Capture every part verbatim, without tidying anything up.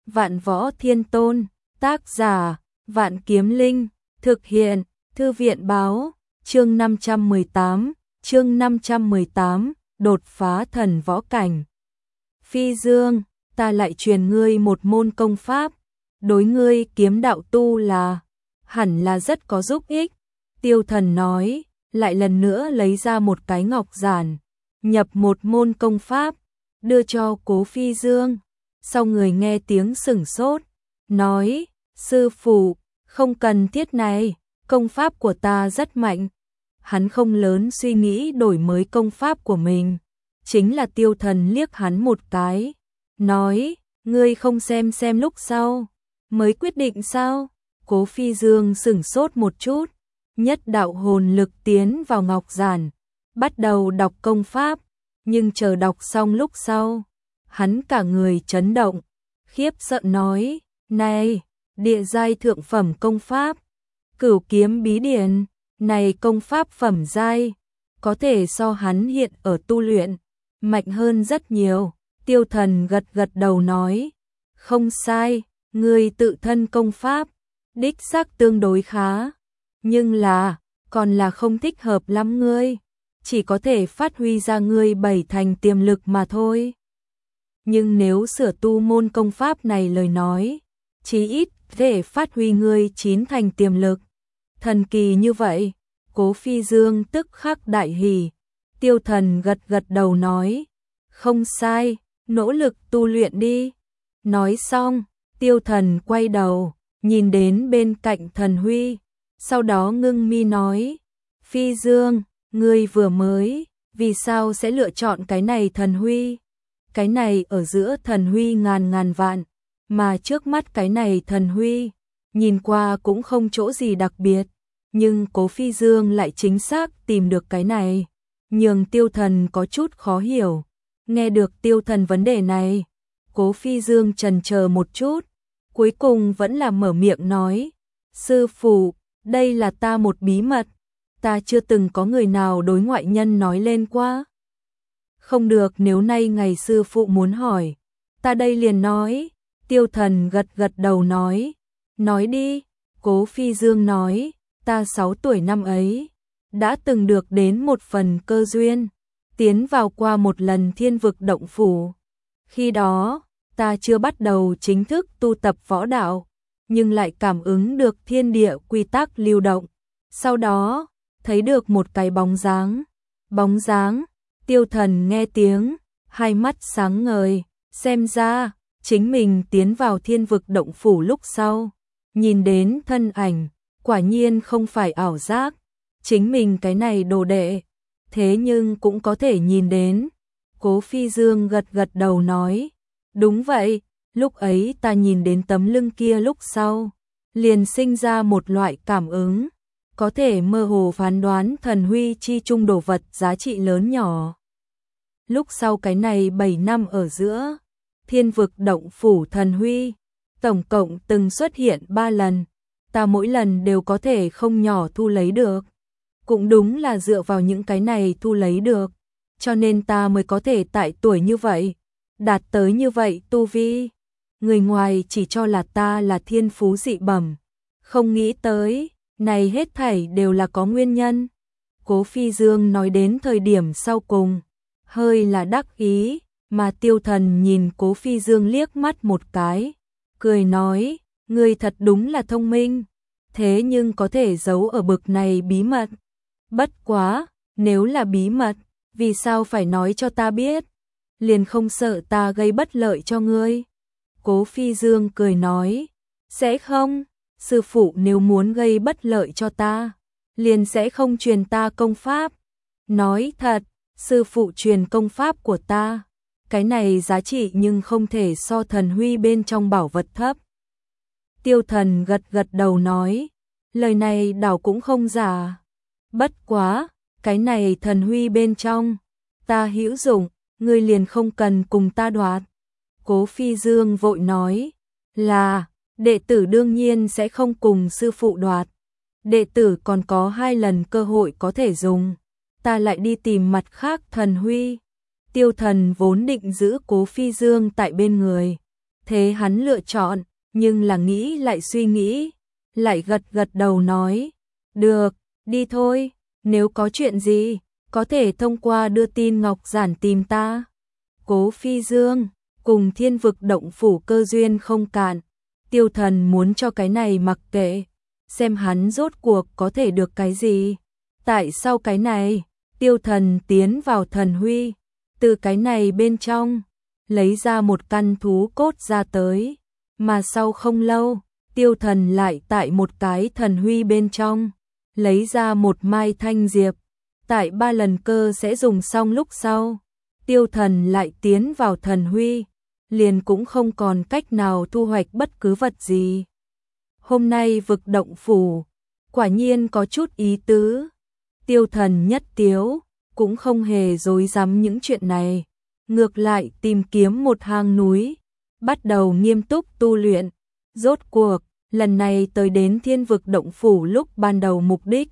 Vạn Võ Thiên Tôn, tác giả, Vạn Kiếm Linh, thực hiện, Thư viện báo, chương năm trăm mười tám, chương năm trăm mười tám, đột phá thần võ cảnh. Phi Dương, ta lại truyền ngươi một môn công pháp, đối ngươi kiếm đạo tu là, hẳn là rất có giúp ích. Tiêu Thần nói, lại lần nữa lấy ra một cái ngọc giản, nhập một môn công pháp, đưa cho Cố Phi Dương. Sau người nghe tiếng sửng sốt, nói, sư phụ, không cần thiết này, công pháp của ta rất mạnh. Hắn không lớn suy nghĩ đổi mới công pháp của mình, chính là Tiêu Thần liếc hắn một cái, nói, ngươi không xem xem lúc sau, mới quyết định sao? Cố Phi Dương sửng sốt một chút, nhất đạo hồn lực tiến vào ngọc giản, bắt đầu đọc công pháp, nhưng chờ đọc xong lúc sau, hắn cả người chấn động, khiếp sợ nói, này, địa giai thượng phẩm công pháp, Cửu Kiếm Bí Điển, này công pháp phẩm giai, có thể so hắn hiện ở tu luyện, mạnh hơn rất nhiều. Tiêu Thần gật gật đầu nói, không sai, ngươi tự thân công pháp, đích xác tương đối khá, nhưng là, còn là không thích hợp lắm ngươi, chỉ có thể phát huy ra ngươi bảy thành tiềm lực mà thôi. Nhưng nếu sửa tu môn công pháp này lời nói, chí ít thể phát huy ngươi chín thành tiềm lực. Thần kỳ như vậy, Cố Phi Dương tức khắc đại hỉ. Tiêu Thần gật gật đầu nói, không sai, nỗ lực tu luyện đi. Nói xong, Tiêu Thần quay đầu, nhìn đến bên cạnh Thần Huy, sau đó ngưng mi nói, Phi Dương, ngươi vừa mới, vì sao sẽ lựa chọn cái này Thần Huy? Cái này ở giữa Thần Huy ngàn ngàn vạn, mà trước mắt cái này Thần Huy, nhìn qua cũng không chỗ gì đặc biệt, nhưng Cố Phi Dương lại chính xác tìm được cái này, nhường Tiêu Thần có chút khó hiểu. Nghe được Tiêu Thần vấn đề này, Cố Phi Dương chần chờ một chút, cuối cùng vẫn là mở miệng nói, sư phụ, đây là ta một bí mật, ta chưa từng có người nào đối ngoại nhân nói lên qua. Không được, nếu nay ngày sư phụ muốn hỏi, ta đây liền nói. Tiêu Thần gật gật đầu nói, nói đi. Cố Phi Dương nói, ta sáu tuổi năm ấy, đã từng được đến một phần cơ duyên, tiến vào qua một lần Thiên Vực Động Phủ. Khi đó, ta chưa bắt đầu chính thức tu tập võ đạo, nhưng lại cảm ứng được thiên địa quy tắc lưu động. Sau đó, thấy được một cái bóng dáng. Bóng dáng, Tiêu Thần nghe tiếng, hai mắt sáng ngời, xem ra, chính mình tiến vào Thiên Vực Động Phủ lúc sau, nhìn đến thân ảnh, quả nhiên không phải ảo giác, chính mình cái này đồ đệ, thế nhưng cũng có thể nhìn đến. Cố Phi Dương gật gật đầu nói, đúng vậy, lúc ấy ta nhìn đến tấm lưng kia lúc sau, liền sinh ra một loại cảm ứng, có thể mơ hồ phán đoán Thần Huy chi trung đồ vật giá trị lớn nhỏ. Lúc sau cái này bảy năm ở giữa, Thiên Vực Động Phủ Thần Huy, tổng cộng từng xuất hiện ba lần, ta mỗi lần đều có thể không nhỏ thu lấy được. Cũng đúng là dựa vào những cái này thu lấy được, cho nên ta mới có thể tại tuổi như vậy, đạt tới như vậy tu vi. Người ngoài chỉ cho là ta là thiên phú dị bẩm, không nghĩ tới, này hết thảy đều là có nguyên nhân. Cố Phi Dương nói đến thời điểm sau cùng, hơi là đắc ý, mà Tiêu Thần nhìn Cố Phi Dương liếc mắt một cái, cười nói, ngươi thật đúng là thông minh, thế nhưng có thể giấu ở bực này bí mật. Bất quá, nếu là bí mật, vì sao phải nói cho ta biết? Liền không sợ ta gây bất lợi cho ngươi? Cố Phi Dương cười nói, sẽ không, sư phụ nếu muốn gây bất lợi cho ta, liền sẽ không truyền ta công pháp. Nói thật, sư phụ truyền công pháp của ta, cái này giá trị nhưng không thể so Thần Huy bên trong bảo vật thấp. Tiêu Thần gật gật đầu nói, lời này đảo cũng không giả. Bất quá, cái này Thần Huy bên trong, ta hữu dụng, ngươi liền không cần cùng ta đoạt. Cố Phi Dương vội nói, là, đệ tử đương nhiên sẽ không cùng sư phụ đoạt. Đệ tử còn có hai lần cơ hội có thể dùng, ta lại đi tìm mặt khác Thần Huy. Tiêu Thần vốn định giữ Cố Phi Dương tại bên người, Thế hắn lựa chọn, nhưng là nghĩ lại suy nghĩ, lại gật gật đầu nói, được, đi thôi, nếu có chuyện gì, có thể thông qua đưa tin ngọc giản tìm ta. Cố Phi Dương, cùng Thiên Vực Động Phủ cơ duyên không cạn, Tiêu Thần muốn cho cái này mặc kệ, xem hắn rốt cuộc có thể được cái gì. Tại sao cái này, Tiêu Thần tiến vào thần huy, từ cái này bên trong, lấy ra một căn thú cốt ra tới, mà sau không lâu, Tiêu Thần lại tại một cái thần huy bên trong, lấy ra một mai thanh diệp, tại ba lần cơ sẽ dùng xong lúc sau, Tiêu Thần lại tiến vào thần huy, liền cũng không còn cách nào thu hoạch bất cứ vật gì. Hôm nay vực động phủ, quả nhiên có chút ý tứ. Tiêu Thần nhất tiếu, cũng không hề dối dám những chuyện này, ngược lại tìm kiếm một hang núi, bắt đầu nghiêm túc tu luyện. Rốt cuộc, lần này tới đến Thiên Vực Động Phủ lúc ban đầu mục đích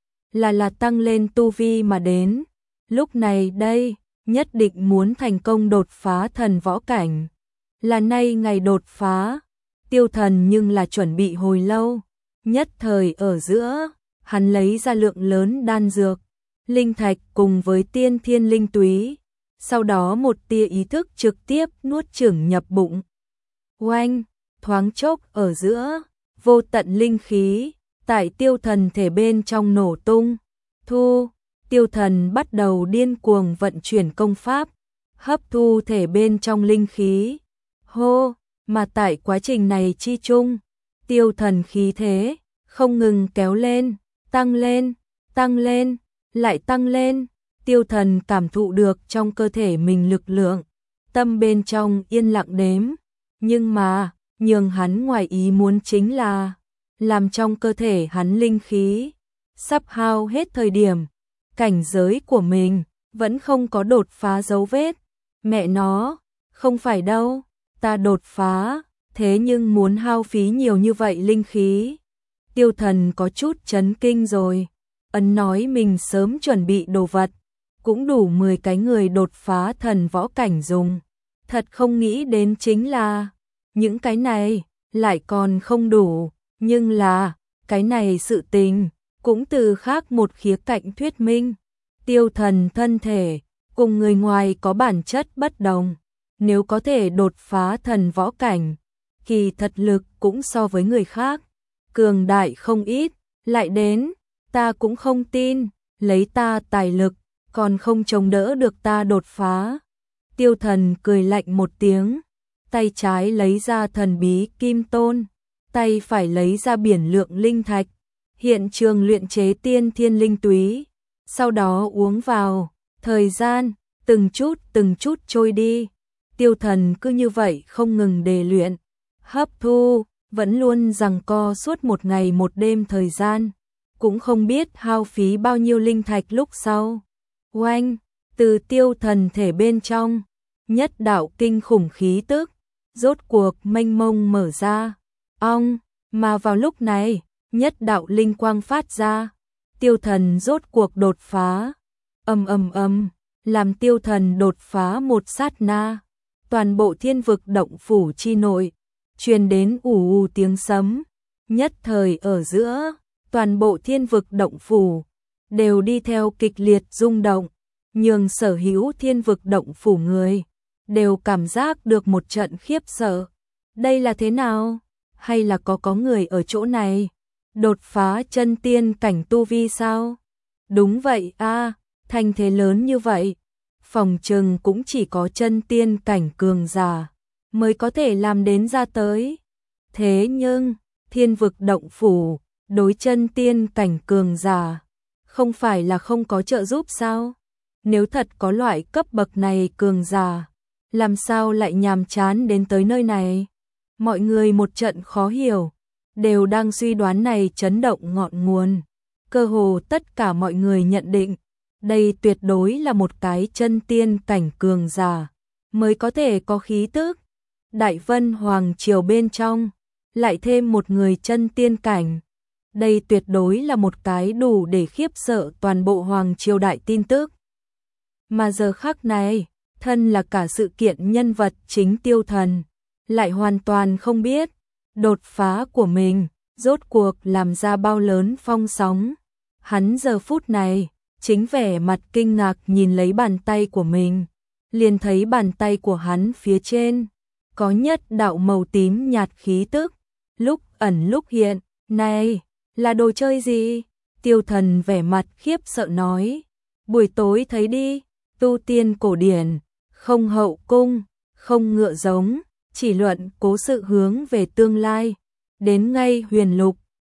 là là tăng lên tu vi mà đến. Lúc này đây, nhất định muốn thành công đột phá thần võ cảnh. Là nay ngày đột phá, Tiêu Thần nhưng là chuẩn bị hồi lâu, nhất thời ở giữa, hắn lấy ra lượng lớn đan dược, linh thạch cùng với tiên thiên linh túy, sau đó một tia ý thức trực tiếp nuốt chửng nhập bụng. Oanh, thoáng chốc ở giữa, vô tận linh khí, tại Tiêu Thần thể bên trong nổ tung, thu, Tiêu Thần bắt đầu điên cuồng vận chuyển công pháp, hấp thu thể bên trong linh khí, hô, mà tại quá trình này chi chung, Tiêu Thần khí thế, không ngừng kéo lên, tăng lên, tăng lên, lại tăng lên, Tiêu Thần cảm thụ được trong cơ thể mình lực lượng, tâm bên trong yên lặng đếm, nhưng mà, nhường hắn ngoài ý muốn chính là, làm trong cơ thể hắn linh khí, sắp hao hết thời điểm, cảnh giới của mình, vẫn không có đột phá dấu vết, mẹ nó, không phải đâu, ta đột phá, thế nhưng muốn hao phí nhiều như vậy linh khí. Tiêu Thần có chút chấn kinh rồi, ấn nói mình sớm chuẩn bị đồ vật, cũng đủ mười cái người đột phá thần võ cảnh dùng. Thật không nghĩ đến chính là, những cái này, lại còn không đủ, nhưng là, cái này sự tình, cũng từ khác một khía cạnh thuyết minh. Tiêu Thần thân thể, cùng người ngoài có bản chất bất đồng, nếu có thể đột phá thần võ cảnh, kỳ thật lực cũng so với người khác, cường đại không ít, lại đến, ta cũng không tin, lấy ta tài lực, còn không chống đỡ được ta đột phá. Tiêu Thần cười lạnh một tiếng, tay trái lấy ra thần bí kim tôn, tay phải lấy ra biển lượng linh thạch, hiện trường luyện chế tiên thiên linh túy, sau đó uống vào, thời gian, từng chút từng chút trôi đi, Tiêu Thần cứ như vậy không ngừng đề luyện, hấp thu, vẫn luôn giằng co suốt một ngày một đêm thời gian, cũng không biết hao phí bao nhiêu linh thạch lúc sau. Oanh, từ Tiêu Thần thể bên trong, nhất đạo kinh khủng khí tức, rốt cuộc mênh mông mở ra, ong, mà vào lúc này, nhất đạo linh quang phát ra, Tiêu Thần rốt cuộc đột phá, ầm ầm ầm, làm Tiêu Thần đột phá một sát na, toàn bộ Thiên Vực Động Phủ chi nội, truyền đến ù ù tiếng sấm, nhất thời ở giữa, toàn bộ Thiên Vực Động Phủ đều đi theo kịch liệt rung động, nhường sở hữu Thiên Vực Động Phủ người đều cảm giác được một trận khiếp sợ. Đây là thế nào? Hay là có có người ở chỗ này đột phá chân tiên cảnh tu vi sao? Đúng vậy a, thành thế lớn như vậy, phòng trừng cũng chỉ có chân tiên cảnh cường giả mới có thể làm đến ra tới. Thế nhưng, Thiên Vực Động Phủ đối chân tiên cảnh cường giả không phải là không có trợ giúp sao? Nếu thật có loại cấp bậc này cường giả, làm sao lại nhàm chán đến tới nơi này? Mọi người một trận khó hiểu, đều đang suy đoán này chấn động ngọn nguồn. Cơ hồ tất cả mọi người nhận định, đây tuyệt đối là một cái chân tiên cảnh cường giả, mới có thể có khí tức. Đại Vân Hoàng Triều bên trong, lại thêm một người chân tiên cảnh. Đây tuyệt đối là một cái đủ để khiếp sợ toàn bộ Hoàng Triều đại tin tức. Mà giờ khắc này, thân là cả sự kiện nhân vật chính Tiêu Thần, lại hoàn toàn không biết đột phá của mình rốt cuộc làm ra bao lớn phong sóng. Hắn giờ phút này chính vẻ mặt kinh ngạc nhìn lấy bàn tay của mình, liền thấy bàn tay của hắn phía trên có nhất đạo màu tím nhạt khí tức, lúc ẩn lúc hiện. Này, là đồ chơi gì? Tiêu Thần vẻ mặt khiếp sợ nói. Buổi tối thấy đi, tu tiên cổ điển, không hậu cung, không ngựa giống, chỉ luận cố sự hướng về tương lai. Đến ngay huyền lục,